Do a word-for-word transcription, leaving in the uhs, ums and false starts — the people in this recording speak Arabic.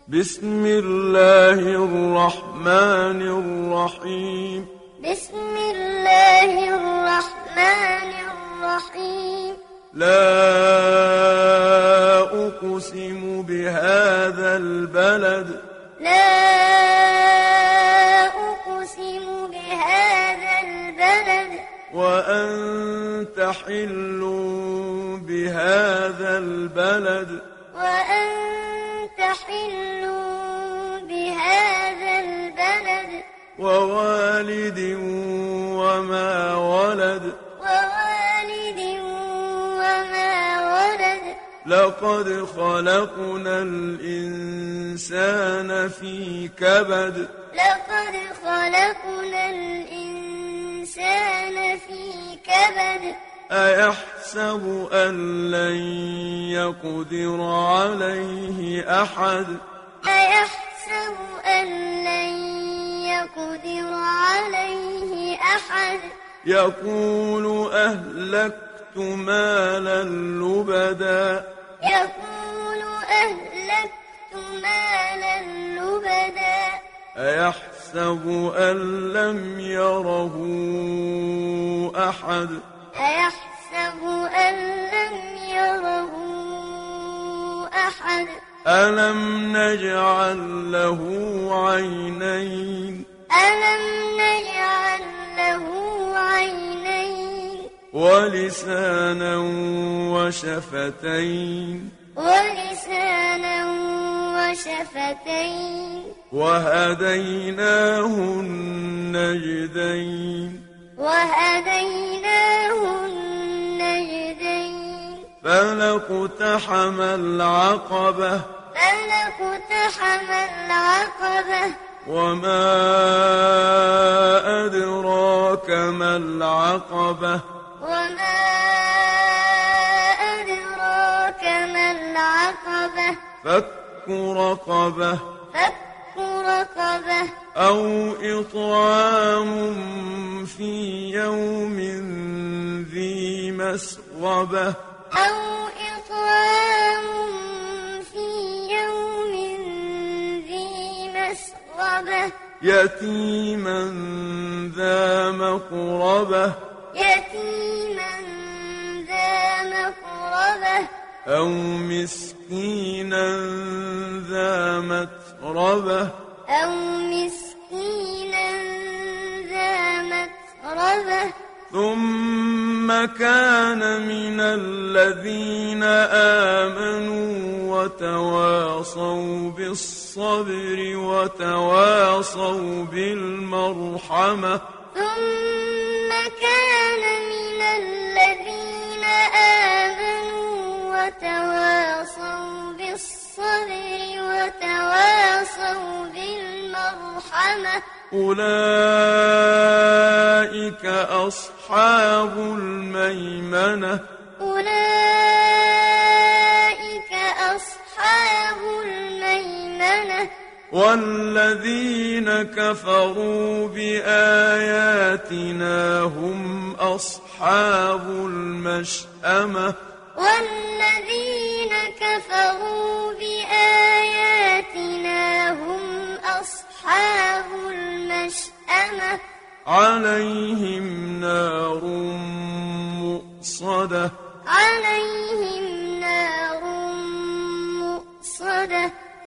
بسم الله الرحمن الرحيم. بسم الله الرحمن الرحيم. لا أقسم بهذا البلد. لا أقسم بهذا البلد. وأنت حل بهذا البلد. وأنت حل بهذا البلد. ووالد وما ولد. ووالد وما ولد. لقد خلقنا الإنسان في كبد. لقد خلقنا الإنسان في كبد. أيحسب أن لن يقدر عليه أحد. أيحسب أن لن يقدر عليه أحد. يقول أهلكت مالا لبدا. يقول أهلكت مالا لبدا. أيحسب أن لم يره أحد. أيحسب أن لم يره أحد. ألم نجعل له عينين. ألم نجعل له عينين. ولسانا وشفتين. ولسانا وشفتين. وهديناه النجدين. وهديناه النجدين. فلاقتحم العقبة. فلاقتحم العقبة. وما أدراك ما العقبة. وما أدراك ما العقبة. فك رقبة. فك رقبة. أو إطعام في يوم ذي مسغبة. أو إطعام في يوم ذي مسغبة. يتيما ذا مقربة. يتيما ذا مقربة. أو مسكينا ذا متربة. أو مسكينا ذا متربة. ثم كان من الذين آمنوا وتواصوا بالصبر وتواصوا بالمرحمة. ثم كان من الذين آمنوا وتواصوا بالصبر وتواصوا بالمرحمة. أولئك أصحاب الميمنة. أولئك أصحاب الميمنة. والذين كفروا بآياتنا هم أصحاب المشأمة. والذين كفروا بآياتنا هم أصحاب المشأمة. عليهم